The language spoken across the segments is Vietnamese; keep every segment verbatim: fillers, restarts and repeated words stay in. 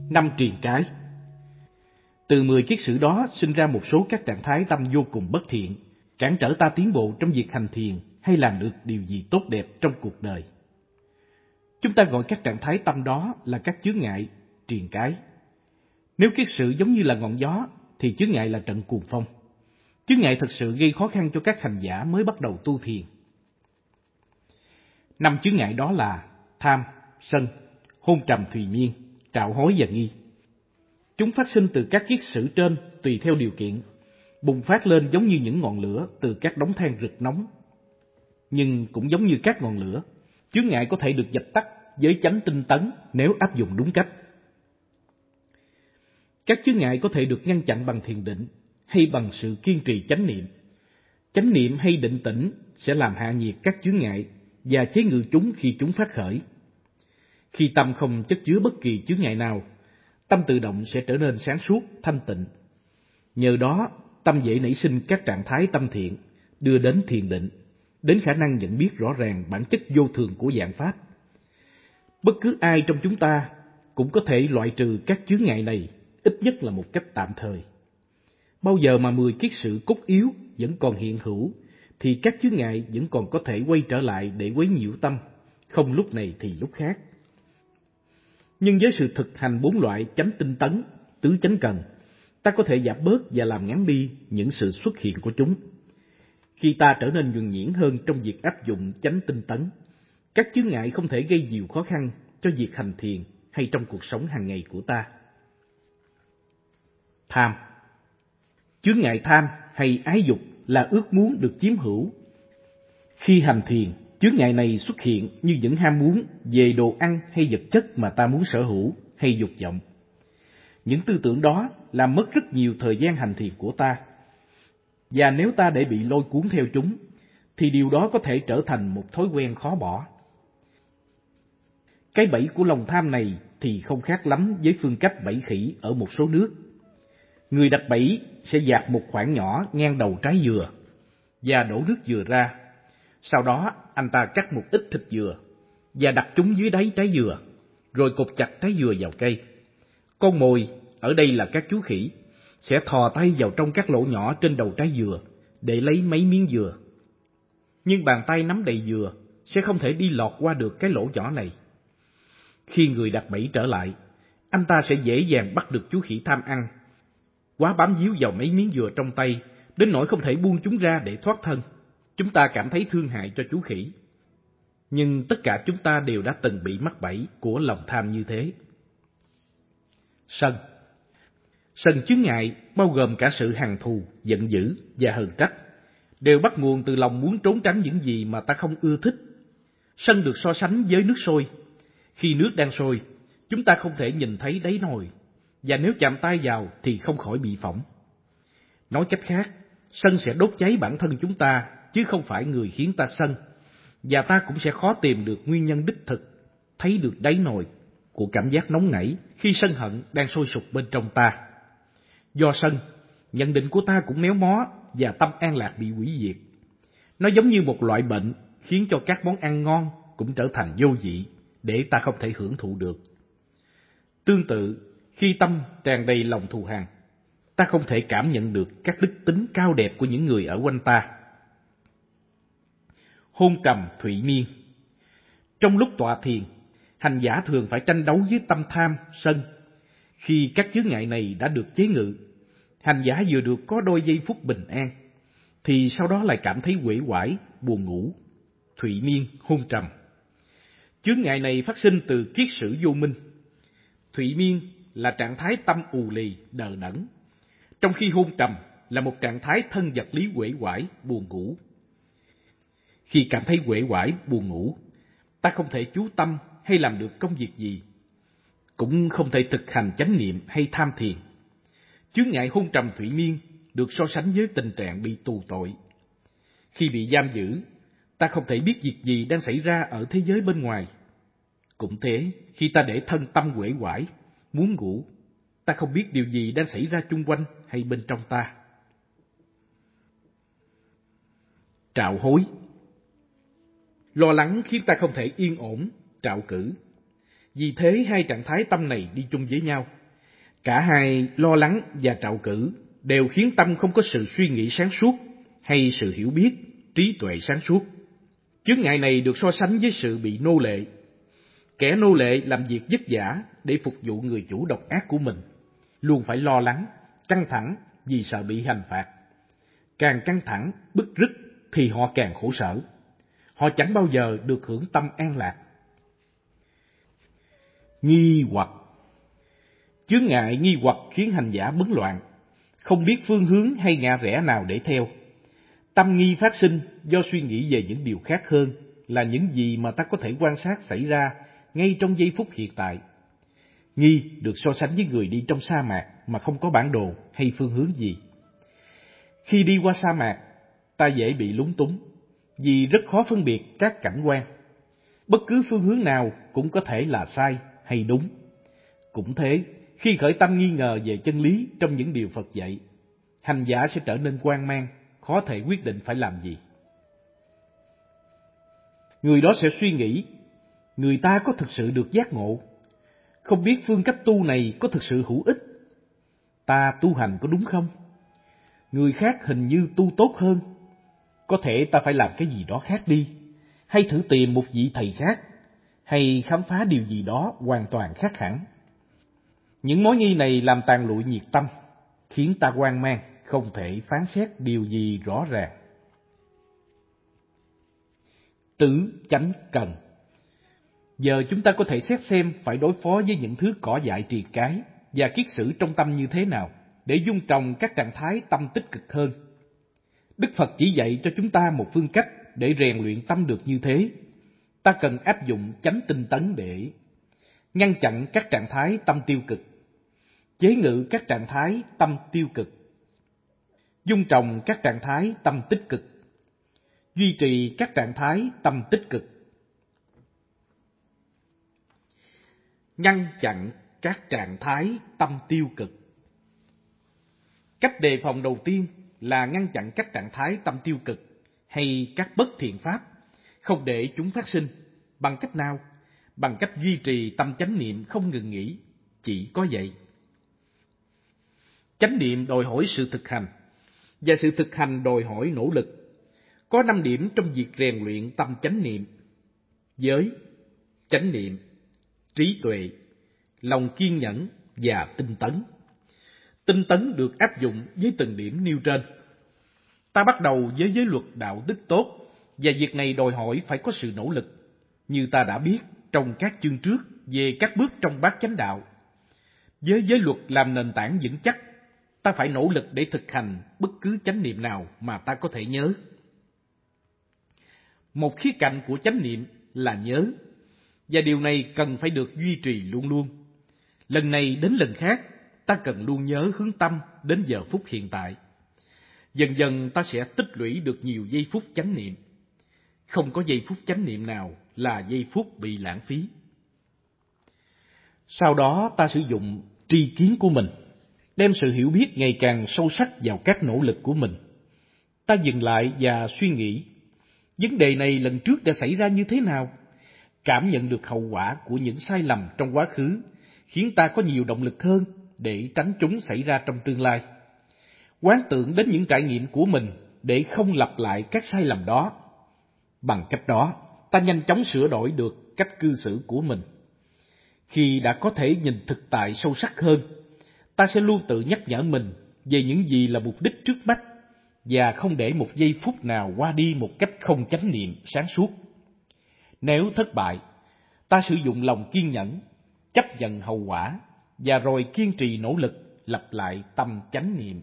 Năm triền cái. Từ mười kiết sử đó sinh ra một số các trạng thái tâm vô cùng bất thiện, cản trở ta tiến bộ trong việc hành thiền hay làm được điều gì tốt đẹp trong cuộc đời. Chúng ta gọi các trạng thái tâm đó là các chướng ngại, triền cái. Nếu kiết sử giống như là ngọn gió, thì chướng ngại là trận cuồng phong. Chướng ngại thực sự gây khó khăn cho các hành giả mới bắt đầu tu thiền. Năm chướng ngại đó là tham, sân, hôn trầm thùy miên, trạo hối và nghi. Chúng phát sinh từ các kiết sử trên tùy theo điều kiện, bùng phát lên giống như những ngọn lửa từ các đống than rực nóng. Nhưng cũng giống như các ngọn lửa, chướng ngại có thể được dập tắt với chánh tinh tấn nếu áp dụng đúng cách. Các chướng ngại có thể được ngăn chặn bằng thiền định hay bằng sự kiên trì chánh niệm. Chánh niệm hay định tĩnh sẽ làm hạ nhiệt các chướng ngại và chế ngự chúng khi chúng phát khởi. Khi tâm không chất chứa bất kỳ chướng ngại nào, tâm tự động sẽ trở nên sáng suốt, thanh tịnh. Nhờ đó, tâm dễ nảy sinh các trạng thái tâm thiện, đưa đến thiền định, đến khả năng nhận biết rõ ràng bản chất vô thường của vạn pháp. Bất cứ ai trong chúng ta cũng có thể loại trừ các chướng ngại này, ít nhất là một cách tạm thời. Bao giờ mà mười kiết sử cốt yếu vẫn còn hiện hữu, thì các chướng ngại vẫn còn có thể quay trở lại để quấy nhiễu tâm, không lúc này thì lúc khác. Nhưng với sự thực hành bốn loại chánh tinh tấn, tứ chánh cần, ta có thể giảm bớt và làm ngắn đi những sự xuất hiện của chúng. Khi ta trở nên nhuần nhuyễn hơn trong việc áp dụng chánh tinh tấn, các chướng ngại không thể gây nhiều khó khăn cho việc hành thiền hay trong cuộc sống hàng ngày của ta. Tham. Chướng ngại tham hay ái dục là ước muốn được chiếm hữu. Khi hành thiền, chướng ngại này xuất hiện như những ham muốn về đồ ăn hay vật chất mà ta muốn sở hữu hay dục vọng. Những tư tưởng đó làm mất rất nhiều thời gian hành thiền của ta. Và nếu ta để bị lôi cuốn theo chúng, thì điều đó có thể trở thành một thói quen khó bỏ. Cái bẫy của lòng tham này thì không khác lắm với phương cách bẫy khỉ ở một số nước. Người đặt bẫy sẽ dạt một khoảng nhỏ ngang đầu trái dừa và đổ nước dừa ra. Sau đó anh ta cắt một ít thịt dừa và đặt chúng dưới đáy trái dừa, rồi cột chặt trái dừa vào cây. Con mồi, ở đây là các chú khỉ, sẽ thò tay vào trong các lỗ nhỏ trên đầu trái dừa để lấy mấy miếng dừa. Nhưng bàn tay nắm đầy dừa sẽ không thể đi lọt qua được cái lỗ nhỏ này. Khi người đặt bẫy trở lại, anh ta sẽ dễ dàng bắt được chú khỉ tham ăn, quá bám víu vào mấy miếng dừa trong tay, đến nỗi không thể buông chúng ra để thoát thân. Chúng ta cảm thấy thương hại cho chú khỉ. Nhưng tất cả chúng ta đều đã từng bị mắc bẫy của lòng tham như thế. Sân. Sân chướng ngại bao gồm cả sự hằn thù, giận dữ và hờn trách, đều bắt nguồn từ lòng muốn trốn tránh những gì mà ta không ưa thích. Sân được so sánh với nước sôi. Khi nước đang sôi, chúng ta không thể nhìn thấy đáy nồi, và nếu chạm tay vào thì không khỏi bị phỏng. Nói cách khác, sân sẽ đốt cháy bản thân chúng ta, chứ không phải người khiến ta sân, và ta cũng sẽ khó tìm được nguyên nhân đích thực, thấy được đáy nồi của cảm giác nóng nảy khi sân hận đang sôi sục bên trong ta. Do sân, nhận định của ta cũng méo mó và tâm an lạc bị hủy diệt. Nó giống như một loại bệnh khiến cho các món ăn ngon cũng trở thành vô vị để ta không thể hưởng thụ được. Tương tự, khi tâm tràn đầy lòng thù hằn, ta không thể cảm nhận được các đức tính cao đẹp của những người ở quanh ta. Hôn trầm thụy miên. Trong lúc tọa thiền, hành giả thường phải tranh đấu với tâm tham, sân. Khi các chướng ngại này đã được chế ngự, hành giả vừa được có đôi giây phút bình an, thì sau đó lại cảm thấy uể oải, buồn ngủ. Thụy miên, hôn trầm. Chướng ngại này phát sinh từ kiết sử vô minh. Thụy miên là trạng thái tâm ù lì, đờ đẫn, trong khi hôn trầm là một trạng thái thân vật lý uể oải, buồn ngủ. Khi cảm thấy uể oải, buồn ngủ, ta không thể chú tâm hay làm được công việc gì, cũng không thể thực hành chánh niệm hay tham thiền. Chướng ngại hôn trầm thụy miên được so sánh với tình trạng bị tù tội. Khi bị giam giữ, ta không thể biết việc gì đang xảy ra ở thế giới bên ngoài. Cũng thế, khi ta để thân tâm uể oải, muốn ngủ, ta không biết điều gì đang xảy ra chung quanh hay bên trong ta. Trạo hối. Lo lắng khiến ta không thể yên ổn, trạo cử. Vì thế hai trạng thái tâm này đi chung với nhau. Cả hai lo lắng và trạo cử đều khiến tâm không có sự suy nghĩ sáng suốt hay sự hiểu biết, trí tuệ sáng suốt. Chướng ngại này được so sánh với sự bị nô lệ. Kẻ nô lệ làm việc vất vả để phục vụ người chủ độc ác của mình, luôn phải lo lắng, căng thẳng vì sợ bị hành phạt. Càng căng thẳng, bứt rứt thì họ càng khổ sở. Họ chẳng bao giờ được hưởng tâm an lạc. Nghi hoặc. Chướng ngại nghi hoặc khiến hành giả bấn loạn, không biết phương hướng hay ngã rẽ nào để theo. Tâm nghi phát sinh do suy nghĩ về những điều khác hơn là những gì mà ta có thể quan sát xảy ra ngay trong giây phút hiện tại. Nghi được so sánh với người đi trong sa mạc mà không có bản đồ hay phương hướng gì. Khi đi qua sa mạc, ta dễ bị lúng túng vì rất khó phân biệt các cảnh quan. Bất cứ phương hướng nào cũng có thể là sai hay đúng. Cũng thế, khi khởi tâm nghi ngờ về chân lý trong những điều Phật dạy, hành giả sẽ trở nên hoang mang, khó thể quyết định phải làm gì. Người đó sẽ suy nghĩ, người ta có thực sự được giác ngộ? Không biết phương cách tu này có thực sự hữu ích? Ta tu hành có đúng không? Người khác hình như tu tốt hơn. Có thể ta phải làm cái gì đó khác đi, hay thử tìm một vị thầy khác, hay khám phá điều gì đó hoàn toàn khác hẳn. Những mối nghi này làm tàn lụi nhiệt tâm, khiến ta hoang mang, không thể phán xét điều gì rõ ràng. Tứ chánh cần. Giờ chúng ta có thể xét xem phải đối phó với những thứ cỏ dại triền cái và kiết sử trong tâm như thế nào để dung trồng các trạng thái tâm tích cực hơn. Đức Phật chỉ dạy cho chúng ta một phương cách để rèn luyện tâm được như thế. Ta cần áp dụng chánh tinh tấn để ngăn chặn các trạng thái tâm tiêu cực, chế ngự các trạng thái tâm tiêu cực, dung trồng các trạng thái tâm tích cực, duy trì các trạng thái tâm tích cực, ngăn chặn các trạng thái tâm tiêu cực. Cách đề phòng đầu tiên là ngăn chặn các trạng thái tâm tiêu cực hay các bất thiện pháp, không để chúng phát sinh. Bằng cách nào? Bằng cách duy trì tâm chánh niệm không ngừng nghỉ, chỉ có vậy. Chánh niệm đòi hỏi sự thực hành, và sự thực hành đòi hỏi nỗ lực. Có năm điểm trong việc rèn luyện tâm chánh niệm: giới, chánh niệm, trí tuệ, lòng kiên nhẫn và tinh tấn. Tinh tấn được áp dụng với từng điểm nêu trên. Ta bắt đầu với giới luật đạo đức tốt, và việc này đòi hỏi phải có sự nỗ lực, như ta đã biết trong các chương trước về các bước trong bát chánh đạo. Với giới luật làm nền tảng vững chắc, ta phải nỗ lực để thực hành bất cứ chánh niệm nào mà ta có thể nhớ. Một khía cạnh của chánh niệm là nhớ, và điều này cần phải được duy trì luôn luôn. Lần này đến lần khác, ta cần luôn nhớ hướng tâm đến giờ phút hiện tại. Dần dần ta sẽ tích lũy được nhiều giây phút chánh niệm. Không có giây phút chánh niệm nào là giây phút bị lãng phí. Sau đó ta sử dụng tri kiến của mình, đem sự hiểu biết ngày càng sâu sắc vào các nỗ lực của mình. Ta dừng lại và suy nghĩ, vấn đề này lần trước đã xảy ra như thế nào? Cảm nhận được hậu quả của những sai lầm trong quá khứ, khiến ta có nhiều động lực hơn để tránh chúng xảy ra trong tương lai. Quán tưởng đến những trải nghiệm của mình để không lặp lại các sai lầm đó. Bằng cách đó, ta nhanh chóng sửa đổi được cách cư xử của mình. Khi đã có thể nhìn thực tại sâu sắc hơn, ta sẽ luôn tự nhắc nhở mình về những gì là mục đích trước mắt, và không để một giây phút nào qua đi một cách không chánh niệm sáng suốt. Nếu thất bại, ta sử dụng lòng kiên nhẫn, chấp nhận hậu quả, và rồi kiên trì nỗ lực lặp lại tâm chánh niệm.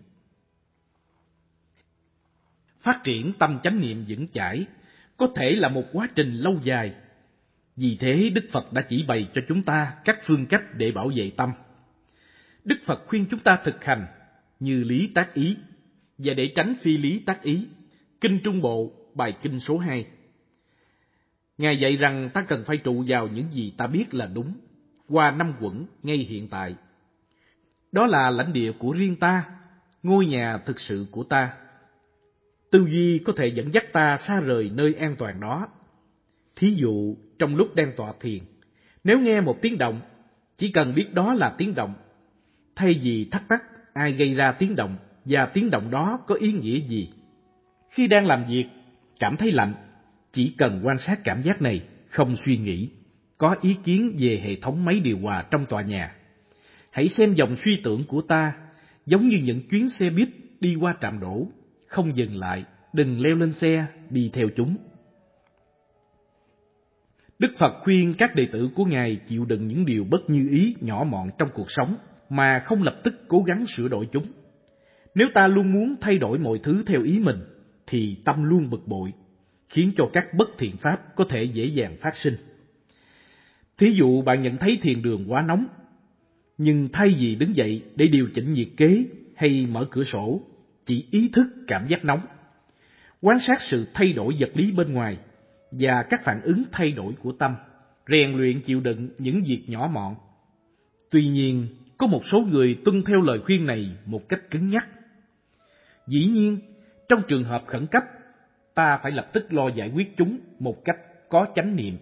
Phát triển tâm chánh niệm vững chãi có thể là một quá trình lâu dài. Vì thế Đức Phật đã chỉ bày cho chúng ta các phương cách để bảo vệ tâm. Đức Phật khuyên chúng ta thực hành như lý tác ý, và để tránh phi lý tác ý. Kinh Trung Bộ, bài kinh số hai. Ngài dạy rằng ta cần phải trụ vào những gì ta biết là đúng, qua năm quẩn ngay hiện tại. Đó là lãnh địa của riêng ta, ngôi nhà thực sự của ta. Tư duy có thể dẫn dắt ta xa rời nơi an toàn đó. Thí dụ, trong lúc đang tọa thiền, Nếu nghe một tiếng động, chỉ cần biết đó là tiếng động, thay vì thắc mắc ai gây ra tiếng động và tiếng động đó có ý nghĩa gì. Khi đang làm việc, cảm thấy lạnh, chỉ cần quan sát cảm giác này, không suy nghĩ, có ý kiến về hệ thống máy điều hòa trong tòa nhà. Hãy xem dòng suy tưởng của ta giống như những chuyến xe buýt đi qua trạm đổ, không dừng lại, đừng leo lên xe, đi theo chúng. Đức Phật khuyên các đệ tử của Ngài chịu đựng những điều bất như ý nhỏ mọn trong cuộc sống mà không lập tức cố gắng sửa đổi chúng. Nếu ta luôn muốn thay đổi mọi thứ theo ý mình, thì tâm luôn bực bội, khiến cho các bất thiện pháp có thể dễ dàng phát sinh. Thí dụ bạn nhận thấy thiền đường quá nóng, nhưng thay vì đứng dậy để điều chỉnh nhiệt kế hay mở cửa sổ, chỉ ý thức cảm giác nóng. Quan sát sự thay đổi vật lý bên ngoài và các phản ứng thay đổi của tâm, rèn luyện chịu đựng những việc nhỏ mọn. Tuy nhiên, có một số người tuân theo lời khuyên này một cách cứng nhắc. Dĩ nhiên, trong trường hợp khẩn cấp, ta phải lập tức lo giải quyết chúng một cách có chánh niệm.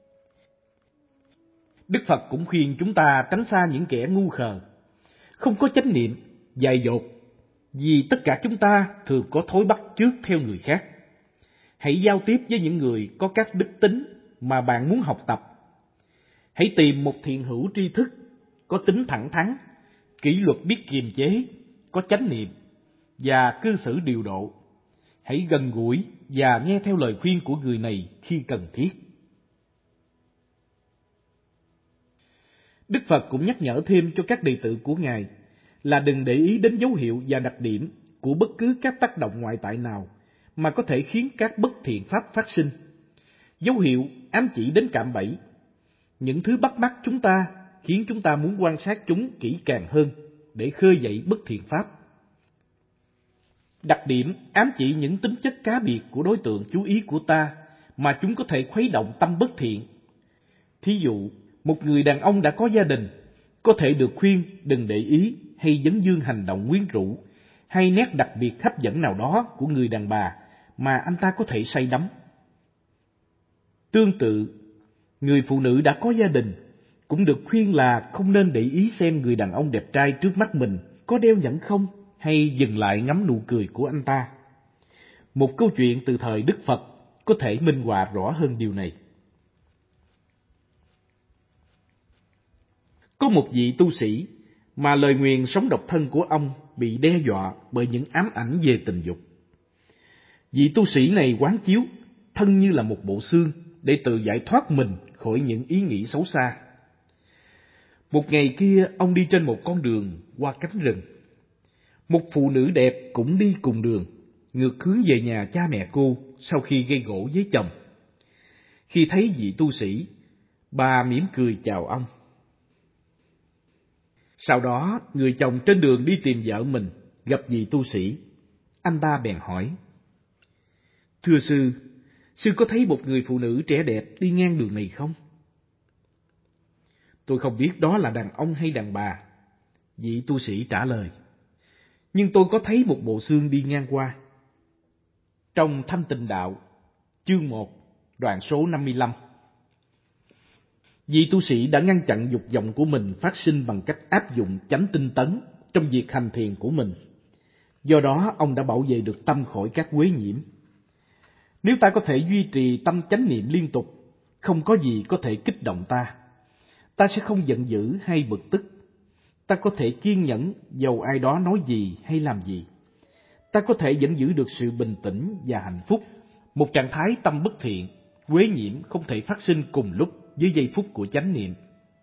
Đức Phật cũng khuyên chúng ta tránh xa những kẻ ngu khờ, không có chánh niệm, dại dột, vì tất cả chúng ta thường có thói bắt chước theo người khác. Hãy giao tiếp với những người có các đức tính mà bạn muốn học tập. Hãy tìm một thiện hữu tri thức, có tính thẳng thắn, kỷ luật biết kiềm chế, có chánh niệm và cư xử điều độ. Hãy gần gũi và nghe theo lời khuyên của người này khi cần thiết. Đức Phật cũng nhắc nhở thêm cho các đệ tử của Ngài là đừng để ý đến dấu hiệu và đặc điểm của bất cứ các tác động ngoại tại nào mà có thể khiến các bất thiện pháp phát sinh. Dấu hiệu ám chỉ đến cạm bẫy. Những thứ bắt mắt chúng ta khiến chúng ta muốn quan sát chúng kỹ càng hơn để khơi dậy bất thiện pháp. Đặc điểm ám chỉ những tính chất cá biệt của đối tượng chú ý của ta mà chúng có thể khuấy động tâm bất thiện. Thí dụ, một người đàn ông đã có gia đình, có thể được khuyên đừng để ý hay vấn dương hành động quyến rũ hay nét đặc biệt hấp dẫn nào đó của người đàn bà mà anh ta có thể say đắm. Tương tự, người phụ nữ đã có gia đình cũng được khuyên là không nên để ý xem người đàn ông đẹp trai trước mắt mình có đeo nhẫn không, hay dừng lại ngắm nụ cười của anh ta. Một câu chuyện từ thời Đức Phật có thể minh họa rõ hơn điều này. Có một vị tu sĩ mà lời nguyền sống độc thân của ông bị đe dọa bởi những ám ảnh về tình dục. Vị tu sĩ này quán chiếu thân như là một bộ xương để tự giải thoát mình khỏi những ý nghĩ xấu xa. Một ngày kia, ông đi trên một con đường qua cánh rừng. Một phụ nữ đẹp cũng đi cùng đường, ngược hướng về nhà cha mẹ cô sau khi gây gổ với chồng. Khi thấy vị tu sĩ, bà mỉm cười chào ông. Sau đó, người chồng trên đường đi tìm vợ mình, gặp vị tu sĩ. Anh ta bèn hỏi: "Thưa sư, sư có thấy một người phụ nữ trẻ đẹp đi ngang đường này không?" "Tôi không biết đó là đàn ông hay đàn bà," vị tu sĩ trả lời. "Nhưng tôi có thấy một bộ xương đi ngang qua." Trong Thanh Tịnh Đạo, chương một, đoạn số năm mươi lăm. Vị tu sĩ đã ngăn chặn dục vọng của mình phát sinh bằng cách áp dụng chánh tinh tấn trong việc hành thiền của mình. Do đó, ông đã bảo vệ được tâm khỏi các uế nhiễm. Nếu ta có thể duy trì tâm chánh niệm liên tục, không có gì có thể kích động ta. Ta sẽ không giận dữ hay bực tức. Ta có thể kiên nhẫn dầu ai đó nói gì hay làm gì. Ta có thể vẫn giữ được sự bình tĩnh và hạnh phúc. Một trạng thái tâm bất thiện, uế nhiễm không thể phát sinh cùng lúc với giây phút của chánh niệm.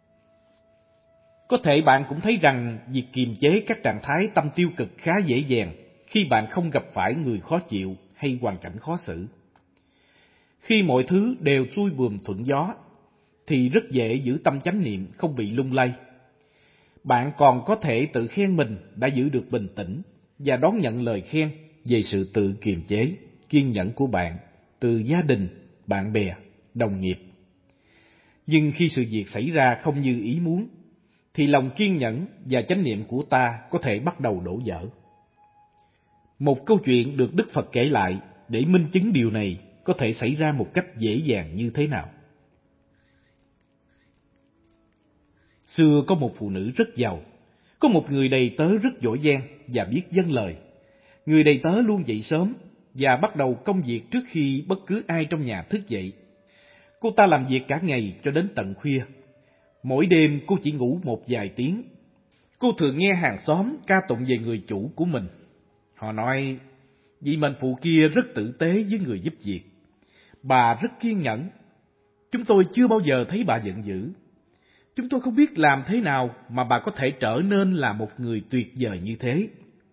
Có thể bạn cũng thấy rằng việc kiềm chế các trạng thái tâm tiêu cực khá dễ dàng khi bạn không gặp phải người khó chịu hay hoàn cảnh khó xử. Khi mọi thứ đều xuôi buồm thuận gió, thì rất dễ giữ tâm chánh niệm không bị lung lay. Bạn còn có thể tự khen mình đã giữ được bình tĩnh và đón nhận lời khen về sự tự kiềm chế, kiên nhẫn của bạn từ gia đình, bạn bè, đồng nghiệp. Nhưng khi sự việc xảy ra không như ý muốn, thì lòng kiên nhẫn và chánh niệm của ta có thể bắt đầu đổ vỡ. Một câu chuyện được Đức Phật kể lại để minh chứng điều này có thể xảy ra một cách dễ dàng như thế nào. Xưa có một phụ nữ rất giàu, có một người đầy tớ rất giỏi giang và biết dâng lời. Người đầy tớ luôn dậy sớm và bắt đầu công việc trước khi bất cứ ai trong nhà thức dậy. Cô ta làm việc cả ngày cho đến tận khuya. Mỗi đêm cô chỉ ngủ một vài tiếng. Cô thường nghe hàng xóm ca tụng về người chủ của mình. Họ nói, vị mệnh phụ kia rất tử tế với người giúp việc. Bà rất kiên nhẫn. Chúng tôi chưa bao giờ thấy bà giận dữ. Chúng tôi không biết làm thế nào mà bà có thể trở nên là một người tuyệt vời như thế.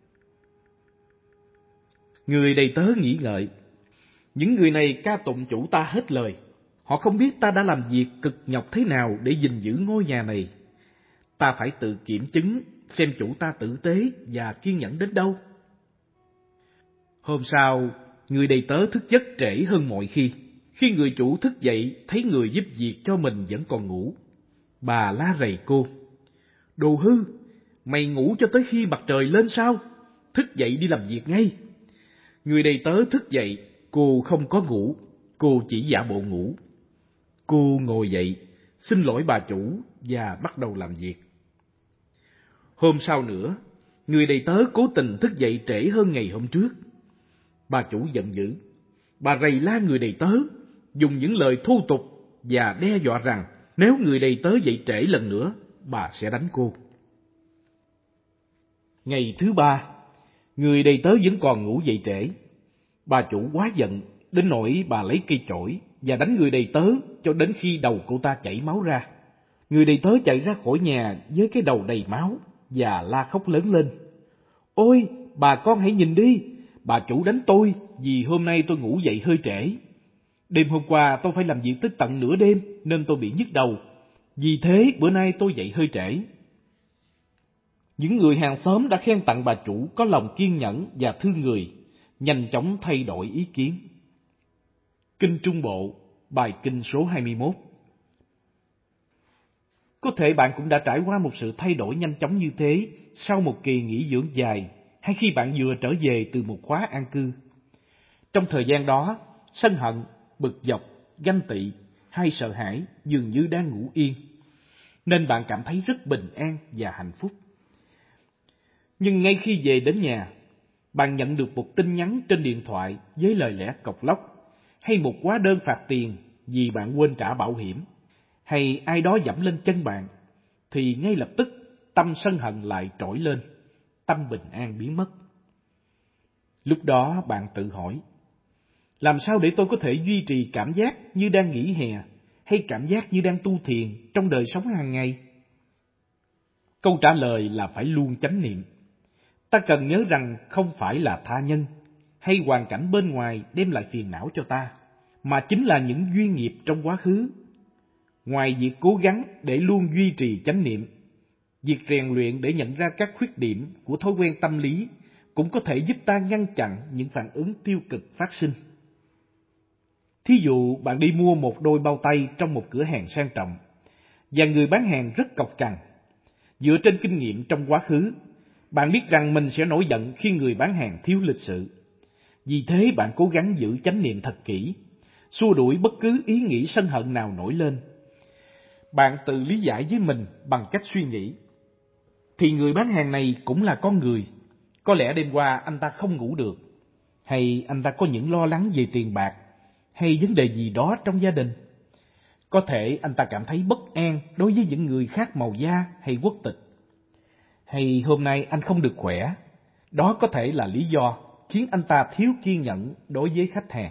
Người đầy tớ nghĩ ngợi, những người này ca tụng chủ ta hết lời. Họ không biết ta đã làm việc cực nhọc thế nào để gìn giữ ngôi nhà này. Ta phải tự kiểm chứng xem chủ ta tử tế và kiên nhẫn đến đâu. Hôm sau, người đầy tớ thức giấc trễ hơn mọi khi. Khi người chủ thức dậy thấy người giúp việc cho mình vẫn còn ngủ, bà la rầy cô. Đồ hư, mày ngủ cho tới khi mặt trời lên sao? Thức dậy đi làm việc ngay. Người đầy tớ thức dậy, cô không có ngủ, cô chỉ giả bộ ngủ. Cô ngồi dậy, xin lỗi bà chủ và bắt đầu làm việc. Hôm sau nữa, người đầy tớ cố tình thức dậy trễ hơn ngày hôm trước. Bà chủ giận dữ, bà rầy la người đầy tớ, dùng những lời thô tục và đe dọa rằng nếu người đầy tớ dậy trễ lần nữa, bà sẽ đánh cô. Ngày thứ ba, người đầy tớ vẫn còn ngủ dậy trễ. Bà chủ quá giận, đến nỗi bà lấy cây chổi và đánh người đầy tớ cho đến khi đầu cô ta chảy máu ra. Người đầy tớ chạy ra khỏi nhà với cái đầu đầy máu và la khóc lớn lên. Ôi, bà con hãy nhìn đi, bà chủ đánh tôi vì hôm nay tôi ngủ dậy hơi trễ. Đêm hôm qua tôi phải làm việc tới tận nửa đêm nên tôi bị nhức đầu. Vì thế bữa nay tôi dậy hơi trễ. Những người hàng xóm đã khen tặng bà chủ có lòng kiên nhẫn và thương người, nhanh chóng thay đổi ý kiến. Kinh Trung Bộ, bài kinh số hai mươi mốt. Có thể bạn cũng đã trải qua một sự thay đổi nhanh chóng như thế sau một kỳ nghỉ dưỡng dài hay khi bạn vừa trở về từ một khóa an cư. Trong thời gian đó, sân hận, bực dọc, ganh tị hay sợ hãi dường như đang ngủ yên, nên bạn cảm thấy rất bình an và hạnh phúc. Nhưng ngay khi về đến nhà, bạn nhận được một tin nhắn trên điện thoại với lời lẽ cộc lốc, hay một hóa đơn phạt tiền vì bạn quên trả bảo hiểm, hay ai đó giẫm lên chân bạn, thì ngay lập tức tâm sân hận lại trỗi lên, tâm bình an biến mất. Lúc đó bạn tự hỏi, làm sao để tôi có thể duy trì cảm giác như đang nghỉ hè, hay cảm giác như đang tu thiền trong đời sống hàng ngày? Câu trả lời là phải luôn chánh niệm. Ta cần nhớ rằng không phải là tha nhân hay hoàn cảnh bên ngoài đem lại phiền não cho ta, mà chính là những duyên nghiệp trong quá khứ. Ngoài việc cố gắng để luôn duy trì chánh niệm, việc rèn luyện để nhận ra các khuyết điểm của thói quen tâm lý cũng có thể giúp ta ngăn chặn những phản ứng tiêu cực phát sinh. Thí dụ bạn đi mua một đôi bao tay trong một cửa hàng sang trọng, và người bán hàng rất cộc cằn. Dựa trên kinh nghiệm trong quá khứ, bạn biết rằng mình sẽ nổi giận khi người bán hàng thiếu lịch sự. Vì thế bạn cố gắng giữ chánh niệm thật kỹ, xua đuổi bất cứ ý nghĩ sân hận nào nổi lên. Bạn tự lý giải với mình bằng cách suy nghĩ, thì người bán hàng này cũng là con người. Có lẽ đêm qua anh ta không ngủ được, hay anh ta có những lo lắng về tiền bạc, hay vấn đề gì đó trong gia đình. Có thể anh ta cảm thấy bất an đối với những người khác màu da hay quốc tịch. Hay hôm nay anh không được khỏe, đó có thể là lý do khiến anh ta thiếu kiên nhẫn đối với khách hàng.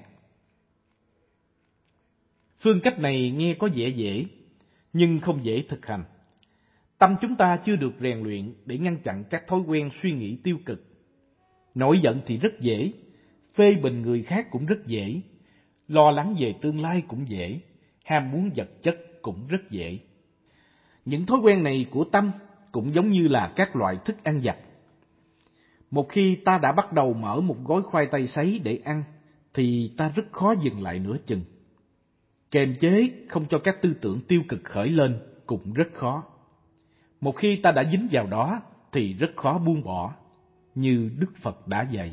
Phương cách này nghe có vẻ dễ, nhưng không dễ thực hành. Tâm chúng ta chưa được rèn luyện để ngăn chặn các thói quen suy nghĩ tiêu cực. Nổi giận thì rất dễ, phê bình người khác cũng rất dễ, lo lắng về tương lai cũng dễ, ham muốn vật chất cũng rất dễ. Những thói quen này của tâm cũng giống như là các loại thức ăn vặt. Một khi ta đã bắt đầu mở một gói khoai tây sấy để ăn, thì ta rất khó dừng lại nửa chừng. Kềm chế không cho các tư tưởng tiêu cực khởi lên cũng rất khó. Một khi ta đã dính vào đó thì rất khó buông bỏ, như Đức Phật đã dạy.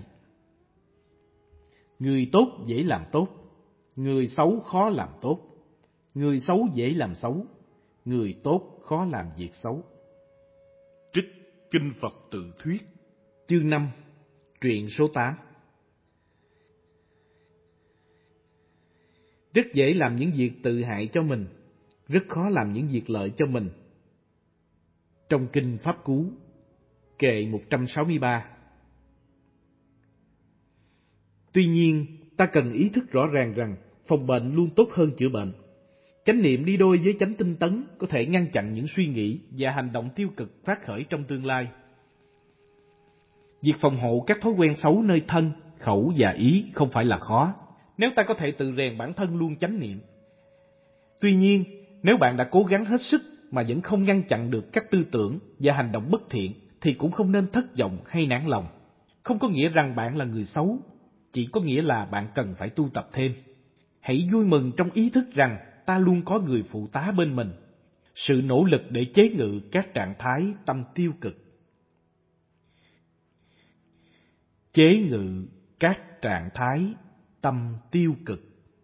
Người tốt dễ làm tốt, người xấu khó làm tốt, người xấu dễ làm xấu, người tốt khó làm việc xấu. Trích Kinh Phật Tự Thuyết, Chương năm, truyện số tám. Rất dễ làm những việc tự hại cho mình, rất khó làm những việc lợi cho mình. Trong Kinh Pháp Cú, kệ một trăm sáu mươi ba. Tuy nhiên, ta cần ý thức rõ ràng rằng phòng bệnh luôn tốt hơn chữa bệnh. Chánh niệm đi đôi với chánh tinh tấn có thể ngăn chặn những suy nghĩ và hành động tiêu cực phát khởi trong tương lai. Việc phòng hộ các thói quen xấu nơi thân, khẩu và ý không phải là khó, nếu ta có thể tự rèn bản thân luôn chánh niệm. Tuy nhiên, nếu bạn đã cố gắng hết sức mà vẫn không ngăn chặn được các tư tưởng và hành động bất thiện, thì cũng không nên thất vọng hay nản lòng. Không có nghĩa rằng bạn là người xấu, chỉ có nghĩa là bạn cần phải tu tập thêm. Hãy vui mừng trong ý thức rằng ta luôn có người phụ tá bên mình. Sự nỗ lực để chế ngự các trạng thái tâm tiêu cực. Chế ngự các trạng thái tâm tiêu cực.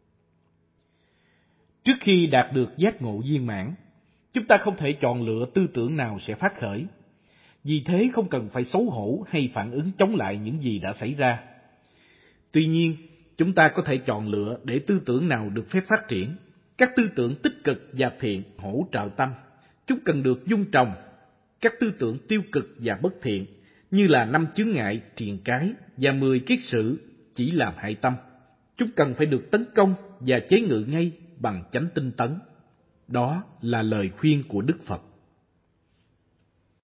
Trước khi đạt được giác ngộ viên mãn, chúng ta không thể chọn lựa tư tưởng nào sẽ phát khởi. Vì thế không cần phải xấu hổ hay phản ứng chống lại những gì đã xảy ra. Tuy nhiên, chúng ta có thể chọn lựa để tư tưởng nào được phép phát triển. Các tư tưởng tích cực và thiện hỗ trợ tâm. Chúng cần được dung trồng. Các tư tưởng tiêu cực và bất thiện như là năm chướng ngại, triền cái và mười kiết sử chỉ làm hại tâm. Chúng cần phải được tấn công và chế ngự ngay bằng chánh tinh tấn. Đó là lời khuyên của Đức Phật.